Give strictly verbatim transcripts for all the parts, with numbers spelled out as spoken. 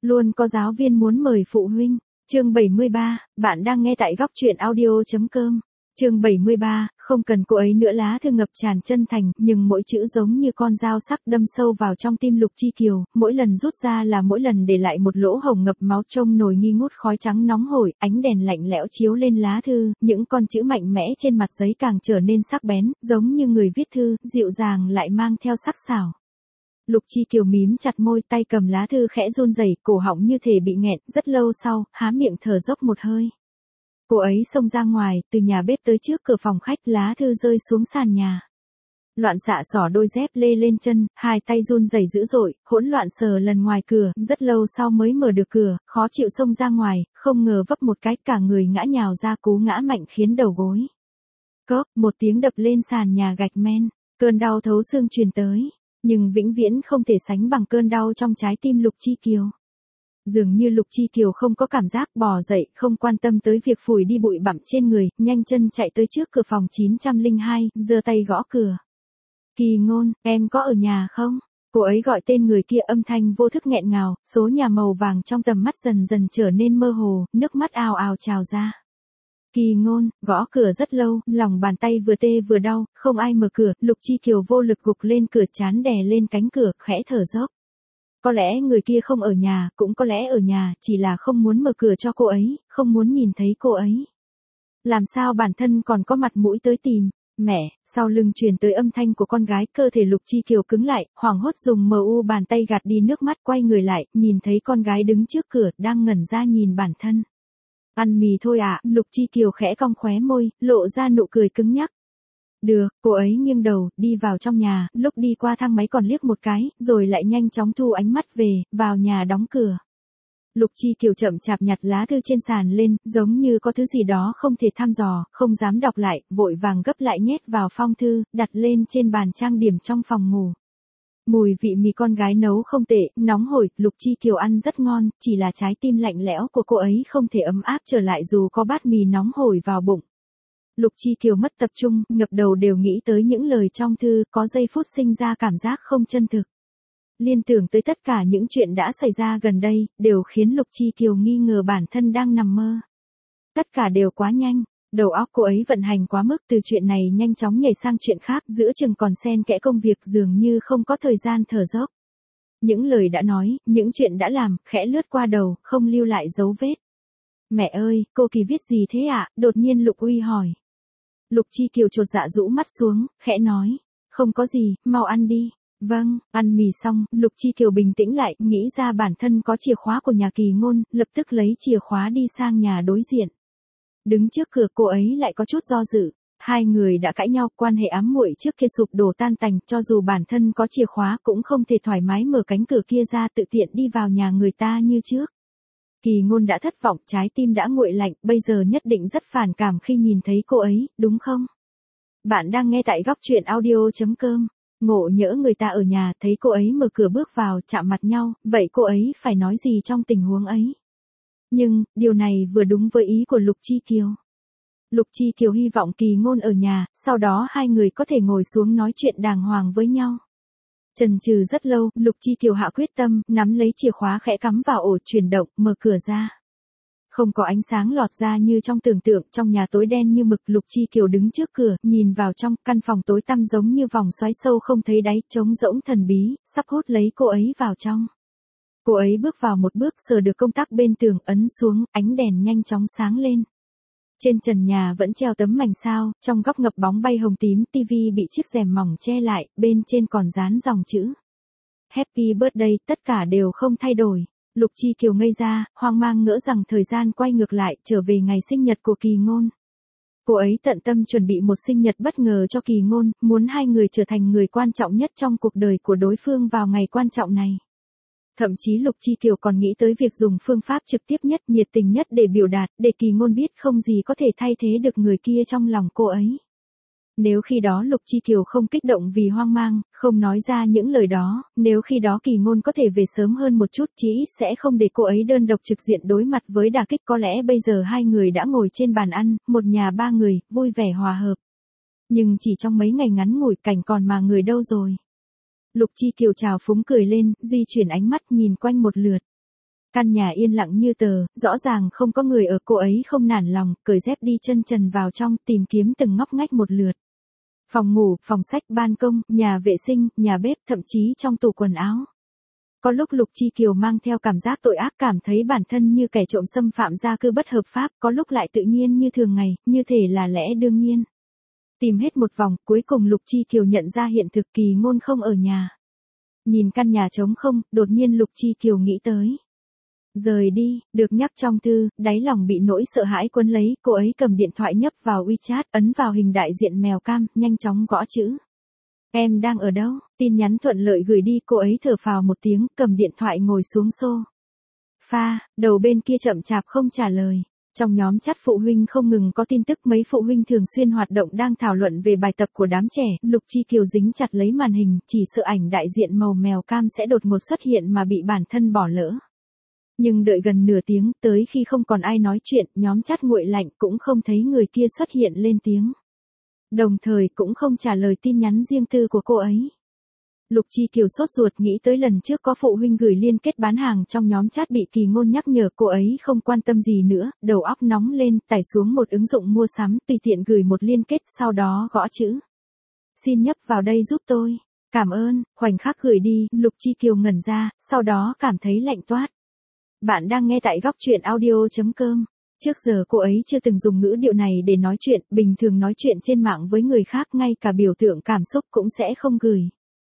Luôn có giáo viên muốn mời phụ huynh. Chương bảy mươi ba, bạn đang nghe tại góc truyện audio.com. Chương bảy mươi ba, không cần cô ấy nữa. Lá thư ngập tràn chân thành, nhưng mỗi chữ giống như con dao sắc đâm sâu vào trong tim Lục Chi Kiều, mỗi lần rút ra là mỗi lần để lại một lỗ hổng ngập máu. Trông nồi nghi ngút khói trắng nóng hổi, ánh đèn lạnh lẽo chiếu lên lá thư, những con chữ mạnh mẽ trên mặt giấy càng trở nên sắc bén, giống như người viết thư, dịu dàng lại mang theo sắc sảo. Lục Chi Kiều mím chặt môi, tay cầm lá thư khẽ run rẩy, cổ họng như thể bị nghẹn. Rất lâu sau, há miệng thở dốc một hơi. Cô ấy xông ra ngoài, từ nhà bếp tới trước cửa phòng khách, lá thư rơi xuống sàn nhà. Loạn xạ xỏ đôi dép lê lên chân, hai tay run rẩy dữ dội, hỗn loạn sờ lần ngoài cửa, rất lâu sau mới mở được cửa, khó chịu xông ra ngoài, không ngờ vấp một cái, cả người ngã nhào ra, cú ngã mạnh khiến đầu gối. Cốc, một tiếng đập lên sàn nhà gạch men, cơn đau thấu xương truyền tới, nhưng vĩnh viễn không thể sánh bằng cơn đau trong trái tim Lục Chi Kiều. Dường như Lục Chi Kiều không có cảm giác, bò dậy, không quan tâm tới việc phủi đi bụi bặm trên người, nhanh chân chạy tới trước cửa phòng chín không hai, giơ tay gõ cửa. Kỳ Ngôn, em có ở nhà không? Cô ấy gọi tên người kia, âm thanh vô thức nghẹn ngào, số nhà màu vàng trong tầm mắt dần dần trở nên mơ hồ, nước mắt ào ào trào ra. Kỳ Ngôn, gõ cửa rất lâu, lòng bàn tay vừa tê vừa đau, không ai mở cửa. Lục Chi Kiều vô lực gục lên cửa, trán đè lên cánh cửa, khẽ thở dốc. Có lẽ người kia không ở nhà, cũng có lẽ ở nhà, chỉ là không muốn mở cửa cho cô ấy, không muốn nhìn thấy cô ấy. Làm sao bản thân còn có mặt mũi tới tìm? Mẹ, sau lưng truyền tới âm thanh của con gái, cơ thể Lục Chi Kiều cứng lại, hoảng hốt dùng mờ u bàn tay gạt đi nước mắt, quay người lại, nhìn thấy con gái đứng trước cửa, đang ngẩn ra nhìn bản thân. Ăn mì thôi ạ, à? Lục Chi Kiều khẽ cong khóe môi, lộ ra nụ cười cứng nhắc. Được, cô ấy nghiêng đầu, đi vào trong nhà, lúc đi qua thang máy còn liếc một cái, rồi lại nhanh chóng thu ánh mắt về, vào nhà đóng cửa. Lục Chi Kiều chậm chạp nhặt lá thư trên sàn lên, giống như có thứ gì đó không thể thăm dò, không dám đọc lại, vội vàng gấp lại nhét vào phong thư, đặt lên trên bàn trang điểm trong phòng ngủ. Mùi vị mì con gái nấu không tệ, nóng hổi, Lục Chi Kiều ăn rất ngon, chỉ là trái tim lạnh lẽo của cô ấy không thể ấm áp trở lại dù có bát mì nóng hổi vào bụng. Lục Chi Kiều mất tập trung, ngập đầu đều nghĩ tới những lời trong thư, có giây phút sinh ra cảm giác không chân thực. Liên tưởng tới tất cả những chuyện đã xảy ra gần đây, đều khiến Lục Chi Kiều nghi ngờ bản thân đang nằm mơ. Tất cả đều quá nhanh, đầu óc cô ấy vận hành quá mức, từ chuyện này nhanh chóng nhảy sang chuyện khác, giữa chừng còn xen kẽ công việc, dường như không có thời gian thở dốc. Những lời đã nói, những chuyện đã làm, khẽ lướt qua đầu, không lưu lại dấu vết. Mẹ ơi, cô Kỳ viết gì thế ạ? À? Đột nhiên Lục Uy hỏi. Lục Chi Kiều chột dạ rũ mắt xuống, khẽ nói. Không có gì, mau ăn đi. Vâng, ăn mì xong, Lục Chi Kiều bình tĩnh lại, nghĩ ra bản thân có chìa khóa của nhà Kỳ Ngôn, lập tức lấy chìa khóa đi sang nhà đối diện. Đứng trước cửa, cô ấy lại có chút do dự. Hai người đã cãi nhau, quan hệ ám muội trước kia sụp đổ tan tành, cho dù bản thân có chìa khóa cũng không thể thoải mái mở cánh cửa kia ra, tự tiện đi vào nhà người ta như trước. Kỳ Ngôn đã thất vọng, trái tim đã nguội lạnh, bây giờ nhất định rất phản cảm khi nhìn thấy cô ấy, đúng không? Bạn đang nghe tại góc truyện audio.com. Ngộ nhỡ người ta ở nhà, thấy cô ấy mở cửa bước vào, chạm mặt nhau, vậy cô ấy phải nói gì trong tình huống ấy? Nhưng, điều này vừa đúng với ý của Lục Chi Kiều. Lục Chi Kiều hy vọng Kỳ Ngôn ở nhà, sau đó hai người có thể ngồi xuống nói chuyện đàng hoàng với nhau. Chần chừ rất lâu, Lục Chi Kiều hạ quyết tâm, nắm lấy chìa khóa khẽ cắm vào ổ chuyển động, mở cửa ra. Không có ánh sáng lọt ra như trong tưởng tượng, trong nhà tối đen như mực. Lục Chi Kiều đứng trước cửa, nhìn vào trong, căn phòng tối tăm giống như vòng xoáy sâu không thấy đáy, trống rỗng thần bí, sắp hút lấy cô ấy vào trong. Cô ấy bước vào một bước, sờ được công tắc bên tường, ấn xuống, ánh đèn nhanh chóng sáng lên. Trên trần nhà vẫn treo tấm mảnh sao, trong góc ngập bóng bay hồng tím, tivi bị chiếc rèm mỏng che lại, bên trên còn dán dòng chữ. Happy birthday, tất cả đều không thay đổi. Lục Chi Kiều ngây ra, hoang mang ngỡ rằng thời gian quay ngược lại, trở về ngày sinh nhật của Kỳ Ngôn. Cô ấy tận tâm chuẩn bị một sinh nhật bất ngờ cho Kỳ Ngôn, muốn hai người trở thành người quan trọng nhất trong cuộc đời của đối phương vào ngày quan trọng này. Thậm chí Lục Chi Kiều còn nghĩ tới việc dùng phương pháp trực tiếp nhất, nhiệt tình nhất để biểu đạt, để Kỳ Ngôn biết không gì có thể thay thế được người kia trong lòng cô ấy. Nếu khi đó Lục Chi Kiều không kích động vì hoang mang, không nói ra những lời đó, nếu khi đó Kỳ Ngôn có thể về sớm hơn một chút, chí ít sẽ không để cô ấy đơn độc trực diện đối mặt với đả kích, có lẽ bây giờ hai người đã ngồi trên bàn ăn, một nhà ba người, vui vẻ hòa hợp. Nhưng chỉ trong mấy ngày ngắn ngủi, cảnh còn mà người đâu rồi. Lục Chi Kiều trào phúng cười lên, di chuyển ánh mắt nhìn quanh một lượt. Căn nhà yên lặng như tờ, rõ ràng không có người ở, cô ấy không nản lòng, cởi dép đi chân trần vào trong, tìm kiếm từng ngóc ngách một lượt. Phòng ngủ, phòng sách, ban công, nhà vệ sinh, nhà bếp, thậm chí trong tủ quần áo. Có lúc Lục Chi Kiều mang theo cảm giác tội ác, cảm thấy bản thân như kẻ trộm xâm phạm gia cư bất hợp pháp, có lúc lại tự nhiên như thường ngày, như thể là lẽ đương nhiên. Tìm hết một vòng, cuối cùng Lục Chi Kiều nhận ra hiện thực, Kỳ Ngôn không ở nhà. Nhìn căn nhà trống không, đột nhiên Lục Chi Kiều nghĩ tới. Rời đi, được nhắc trong thư, đáy lòng bị nỗi sợ hãi cuốn lấy, cô ấy cầm điện thoại nhấp vào WeChat, ấn vào hình đại diện mèo cam, nhanh chóng gõ chữ. Em đang ở đâu? Tin nhắn thuận lợi gửi đi, cô ấy thở phào một tiếng, cầm điện thoại ngồi xuống xô pha, đầu bên kia chậm chạp không trả lời. Trong nhóm chat phụ huynh không ngừng có tin tức, mấy phụ huynh thường xuyên hoạt động đang thảo luận về bài tập của đám trẻ, Lục Chi Kiều dính chặt lấy màn hình, chỉ sợ ảnh đại diện màu mèo cam sẽ đột ngột xuất hiện mà bị bản thân bỏ lỡ. Nhưng đợi gần nửa tiếng, tới khi không còn ai nói chuyện, nhóm chat nguội lạnh, cũng không thấy người kia xuất hiện lên tiếng. Đồng thời cũng không trả lời tin nhắn riêng tư của cô ấy. Lục Chi Kiều sốt ruột nghĩ tới lần trước có phụ huynh gửi liên kết bán hàng trong nhóm chat bị Kỳ Ngôn nhắc nhở, cô ấy không quan tâm gì nữa, đầu óc nóng lên, tải xuống một ứng dụng mua sắm, tùy tiện gửi một liên kết, sau đó gõ chữ. Xin nhấp vào đây giúp tôi. Cảm ơn, khoảnh khắc gửi đi, Lục Chi Kiều ngẩn ra, sau đó cảm thấy lạnh toát. Bạn đang nghe tại góc truyện audio.com. Trước giờ cô ấy chưa từng dùng ngữ điệu này để nói chuyện, bình thường nói chuyện trên mạng với người khác ngay cả biểu tượng cảm xúc cũng sẽ không gửi.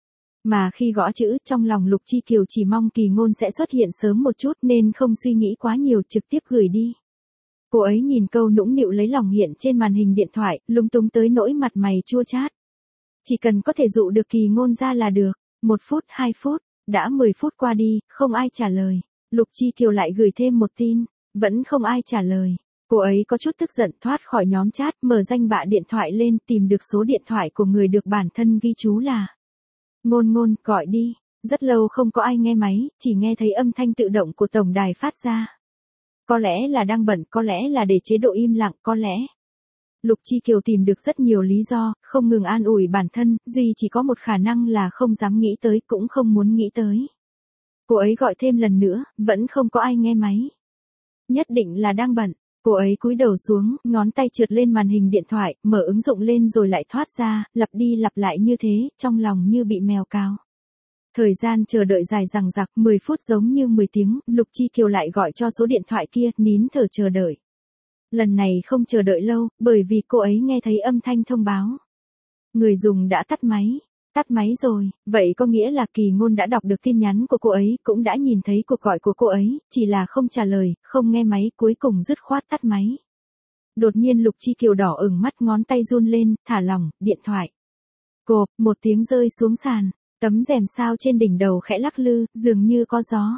Mà khi gõ chữ, trong lòng Lục Chi Kiều chỉ mong Kỳ Ngôn sẽ xuất hiện sớm một chút nên không suy nghĩ quá nhiều, trực tiếp gửi đi. Cô ấy nhìn câu nũng nịu lấy lòng hiện trên màn hình điện thoại, lung tung tới nỗi mặt mày chua chát. Chỉ cần có thể dụ được Kỳ Ngôn ra là được. Một phút, hai phút, đã mười phút qua đi, không ai trả lời. Lục Chi Kiều lại gửi thêm một tin, vẫn không ai trả lời. Cô ấy có chút tức giận, thoát khỏi nhóm chat, mở danh bạ điện thoại lên, tìm được số điện thoại của người được bản thân ghi chú là Ngôn Ngôn, gọi đi. Rất lâu không có ai nghe máy, chỉ nghe thấy âm thanh tự động của tổng đài phát ra. Có lẽ là đang bận, có lẽ là để chế độ im lặng, có lẽ. Lục Chi Kiều tìm được rất nhiều lý do, không ngừng an ủi bản thân, duy chỉ có một khả năng là không dám nghĩ tới, cũng không muốn nghĩ tới. Cô ấy gọi thêm lần nữa, vẫn không có ai nghe máy. Nhất định là đang bận. Cô ấy cúi đầu xuống, ngón tay trượt lên màn hình điện thoại, mở ứng dụng lên rồi lại thoát ra, lặp đi lặp lại như thế, trong lòng như bị mèo cào. Thời gian chờ đợi dài dằng dặc, mười phút giống như mười tiếng, Lục Chi Kiều lại gọi cho số điện thoại kia, nín thở chờ đợi. Lần này không chờ đợi lâu, bởi vì cô ấy nghe thấy âm thanh thông báo. Người dùng đã tắt máy. Tắt máy rồi, vậy có nghĩa là Kỳ Ngôn đã đọc được tin nhắn của cô ấy, cũng đã nhìn thấy cuộc gọi của cô ấy, chỉ là không trả lời, không nghe máy, cuối cùng dứt khoát tắt máy. Đột nhiên Lục Chi Kiều đỏ ửng mắt, ngón tay run lên, thả lỏng, điện thoại. Cộp, một tiếng rơi xuống sàn, tấm rèm sao trên đỉnh đầu khẽ lắc lư, dường như có gió.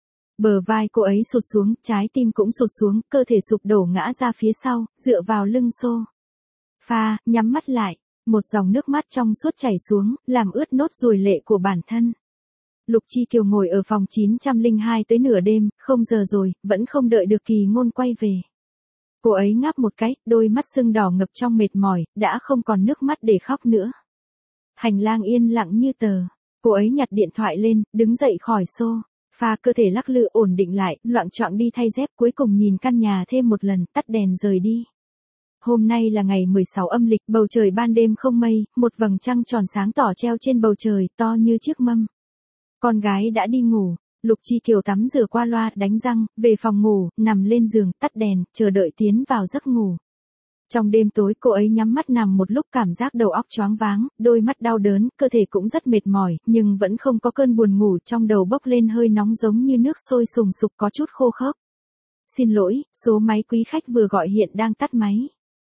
Bờ vai cô ấy sụt xuống, trái tim cũng sụt xuống, cơ thể sụp đổ ngã ra phía sau, dựa vào lưng xô pha, nhắm mắt lại. Một dòng nước mắt trong suốt chảy xuống, làm ướt nốt ruồi lệ của bản thân. Lục Chi Kiều ngồi ở phòng chín không hai tới nửa đêm, không giờ rồi, vẫn không đợi được Kỳ Ngôn quay về. Cô ấy ngáp một cái, đôi mắt sưng đỏ ngập trong mệt mỏi, đã không còn nước mắt để khóc nữa. Hành lang yên lặng như tờ. Cô ấy nhặt điện thoại lên, đứng dậy khỏi xô pha, cơ thể lắc lư ổn định lại, loạng choạng đi thay dép, cuối cùng nhìn căn nhà thêm một lần, tắt đèn rời đi. Hôm nay là ngày mười sáu âm lịch, bầu trời ban đêm không mây, một vầng trăng tròn sáng tỏ treo trên bầu trời, to như chiếc mâm. Con gái đã đi ngủ, Lục Chi Kiều tắm rửa qua loa, đánh răng, về phòng ngủ, nằm lên giường, tắt đèn, chờ đợi tiến vào giấc ngủ. Trong đêm tối cô ấy nhắm mắt nằm một lúc, cảm giác đầu óc choáng váng, đôi mắt đau đớn, cơ thể cũng rất mệt mỏi, nhưng vẫn không có cơn buồn ngủ, trong đầu bốc lên hơi nóng giống như nước sôi sùng sục, có chút khô khốc. Xin lỗi, số máy quý khách vừa gọi hiện đang tắt máy.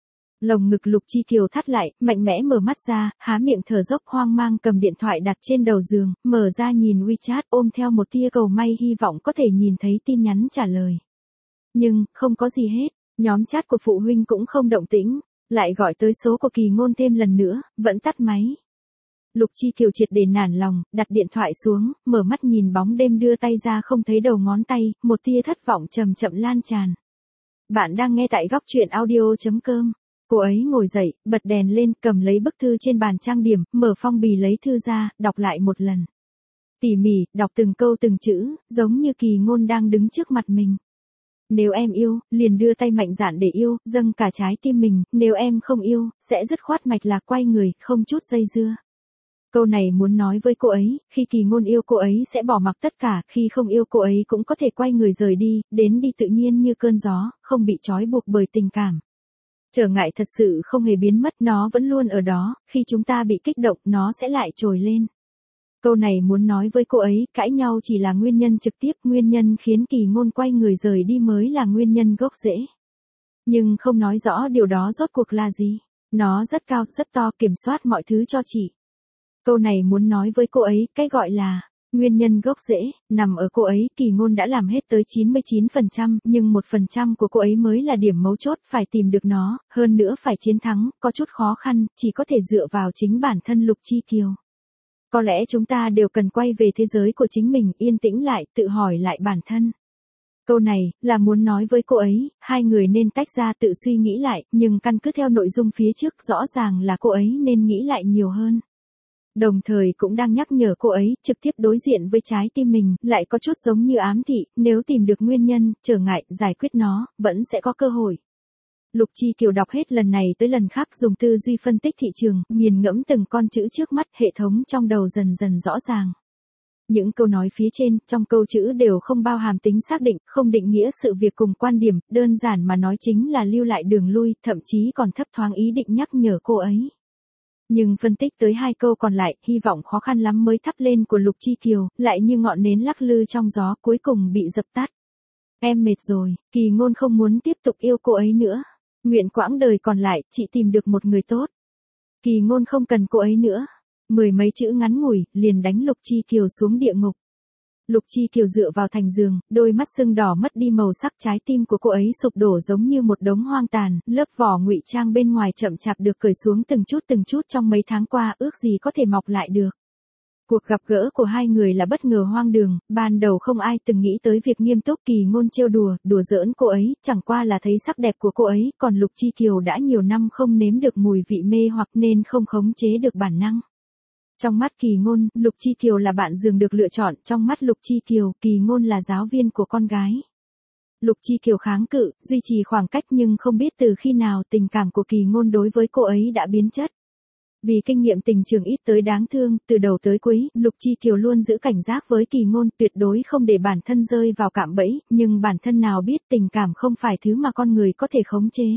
Lồng ngực Lục Chi Kiều thắt lại, mạnh mẽ mở mắt ra, há miệng thở dốc, hoang mang cầm điện thoại đặt trên đầu giường, mở ra nhìn WeChat, ôm theo một tia cầu may hy vọng có thể nhìn thấy tin nhắn trả lời. Nhưng, không có gì hết, nhóm chat của phụ huynh cũng không động tĩnh, lại gọi tới số của Kỳ Ngôn thêm lần nữa, vẫn tắt máy. Lục Chi Kiều triệt để nản lòng, đặt điện thoại xuống, mở mắt nhìn bóng đêm đưa tay ra không thấy đầu ngón tay, một tia thất vọng chậm chậm lan tràn. Bạn đang nghe tại góc truyện audio.com. Cô ấy ngồi dậy, bật đèn lên, cầm lấy bức thư trên bàn trang điểm, mở phong bì lấy thư ra, đọc lại một lần. Tỉ mỉ, đọc từng câu từng chữ, giống như Kỳ Ngôn đang đứng trước mặt mình. Nếu em yêu, liền đưa tay mạnh dạn để yêu, dâng cả trái tim mình, nếu em không yêu, sẽ dứt khoát mạch lạc quay người, không chút dây dưa. Câu này muốn nói với cô ấy, khi Kỳ Ngôn yêu cô ấy sẽ bỏ mặc tất cả, khi không yêu cô ấy cũng có thể quay người rời đi, đến đi tự nhiên như cơn gió, không bị trói buộc bởi tình cảm. Trở ngại thật sự không hề biến mất, nó vẫn luôn ở đó, khi chúng ta bị kích động, nó sẽ lại trồi lên. Câu này muốn nói với cô ấy, cãi nhau chỉ là nguyên nhân trực tiếp, nguyên nhân khiến Kỳ Ngôn quay người rời đi mới là nguyên nhân gốc rễ. Nhưng không nói rõ điều đó rốt cuộc là gì. Nó rất cao, rất to, kiểm soát mọi thứ cho chị. Câu này muốn nói với cô ấy, cái gọi là nguyên nhân gốc rễ, nằm ở cô ấy. Kỳ Ngôn đã làm hết tới chín mươi chín phần trăm, nhưng một phần trăm của cô ấy mới là điểm mấu chốt, phải tìm được nó, hơn nữa phải chiến thắng, có chút khó khăn, chỉ có thể dựa vào chính bản thân Lục Chi Kiều. Có lẽ chúng ta đều cần quay về thế giới của chính mình, yên tĩnh lại, tự hỏi lại bản thân. Câu này, là muốn nói với cô ấy, hai người nên tách ra tự suy nghĩ lại, nhưng căn cứ theo nội dung phía trước, rõ ràng là cô ấy nên nghĩ lại nhiều hơn. Đồng thời cũng đang nhắc nhở cô ấy, trực tiếp đối diện với trái tim mình, lại có chút giống như ám thị, nếu tìm được nguyên nhân, trở ngại, giải quyết nó, vẫn sẽ có cơ hội. Lục Chi Kiều đọc hết lần này tới lần khác, dùng tư duy phân tích thị trường, nghiền ngẫm từng con chữ trước mắt, hệ thống trong đầu dần dần rõ ràng. Những câu nói phía trên, trong câu chữ đều không bao hàm tính xác định, không định nghĩa sự việc cùng quan điểm, đơn giản mà nói chính là lưu lại đường lui, thậm chí còn thấp thoáng ý định nhắc nhở cô ấy. Nhưng phân tích tới hai câu còn lại, hy vọng khó khăn lắm mới thắp lên của Lục Chi Kiều, lại như ngọn nến lắc lư trong gió, cuối cùng bị dập tắt. Em mệt rồi, Kỳ Ngôn không muốn tiếp tục yêu cô ấy nữa. Nguyện quãng đời còn lại, chị tìm được một người tốt. Kỳ Ngôn không cần cô ấy nữa. Mười mấy chữ ngắn ngủi, liền đánh Lục Chi Kiều xuống địa ngục. Lục Chi Kiều dựa vào thành giường, đôi mắt sưng đỏ mất đi màu sắc, trái tim của cô ấy sụp đổ giống như một đống hoang tàn, lớp vỏ ngụy trang bên ngoài chậm chạp được cởi xuống từng chút từng chút trong mấy tháng qua, ước gì có thể mọc lại được. Cuộc gặp gỡ của hai người là bất ngờ hoang đường, ban đầu không ai từng nghĩ tới việc nghiêm túc. Kỳ Ngôn trêu đùa, đùa giỡn cô ấy, chẳng qua là thấy sắc đẹp của cô ấy, còn Lục Chi Kiều đã nhiều năm không nếm được mùi vị mê hoặc nên không khống chế được bản năng. Trong mắt Kỳ Ngôn, Lục Chi Kiều là bạn giường được lựa chọn, trong mắt Lục Chi Kiều, Kỳ Ngôn là giáo viên của con gái. Lục Chi Kiều kháng cự, duy trì khoảng cách nhưng không biết từ khi nào tình cảm của Kỳ Ngôn đối với cô ấy đã biến chất. Vì kinh nghiệm tình trường ít tới đáng thương, từ đầu tới cuối, Lục Chi Kiều luôn giữ cảnh giác với Kỳ Ngôn, tuyệt đối không để bản thân rơi vào cạm bẫy, nhưng bản thân nào biết tình cảm không phải thứ mà con người có thể khống chế.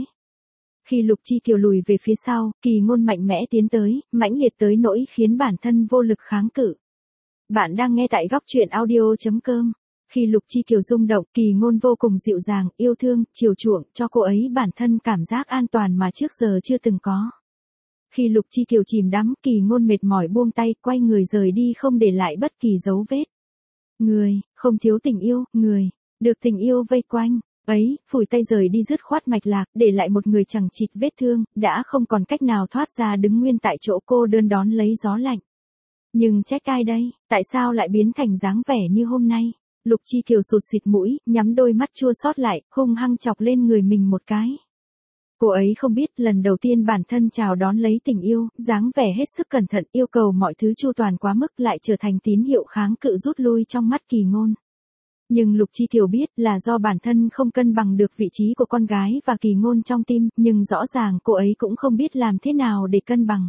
Khi Lục Chi Kiều lùi về phía sau, Kỳ Ngôn mạnh mẽ tiến tới, mãnh liệt tới nỗi khiến bản thân vô lực kháng cự. Bạn đang nghe tại góc truyện audio chấm com. Khi Lục Chi Kiều rung động, Kỳ Ngôn vô cùng dịu dàng, yêu thương, chiều chuộng, cho cô ấy bản thân cảm giác an toàn mà trước giờ chưa từng có. Khi Lục Chi Kiều chìm đắm, Kỳ Ngôn mệt mỏi buông tay, quay người rời đi không để lại bất kỳ dấu vết. Người, không thiếu tình yêu, người, được tình yêu vây quanh. Ấy, phủi tay rời đi dứt khoát mạch lạc, để lại một người chẳng chịt vết thương, đã không còn cách nào thoát ra, đứng nguyên tại chỗ cô đơn đón lấy gió lạnh. Nhưng trách ai đây, tại sao lại biến thành dáng vẻ như hôm nay? Lục Chi Kiều sụt xịt mũi, nhắm đôi mắt chua xót lại, hung hăng chọc lên người mình một cái. Cô ấy không biết, lần đầu tiên bản thân chào đón lấy tình yêu, dáng vẻ hết sức cẩn thận, yêu cầu mọi thứ chu toàn quá mức, lại trở thành tín hiệu kháng cự rút lui trong mắt Kỳ Ngôn. Nhưng Lục Chi Kiều biết là do bản thân không cân bằng được vị trí của con gái và Kỳ Ngôn trong tim, nhưng rõ ràng cô ấy cũng không biết làm thế nào để cân bằng.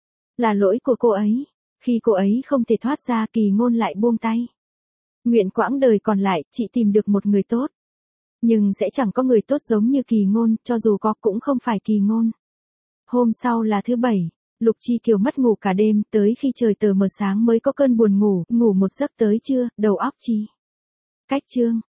Là lỗi của cô ấy. Khi cô ấy không thể thoát ra, Kỳ Ngôn lại buông tay. Nguyện quãng đời còn lại, chị tìm được một người tốt. Nhưng sẽ chẳng có người tốt giống như Kỳ Ngôn, cho dù có cũng không phải Kỳ Ngôn. Hôm sau là thứ bảy, Lục Chi Kiều mất ngủ cả đêm, tới khi trời tờ mờ sáng mới có cơn buồn ngủ, ngủ một giấc tới trưa, đầu óc chi. Cách chương,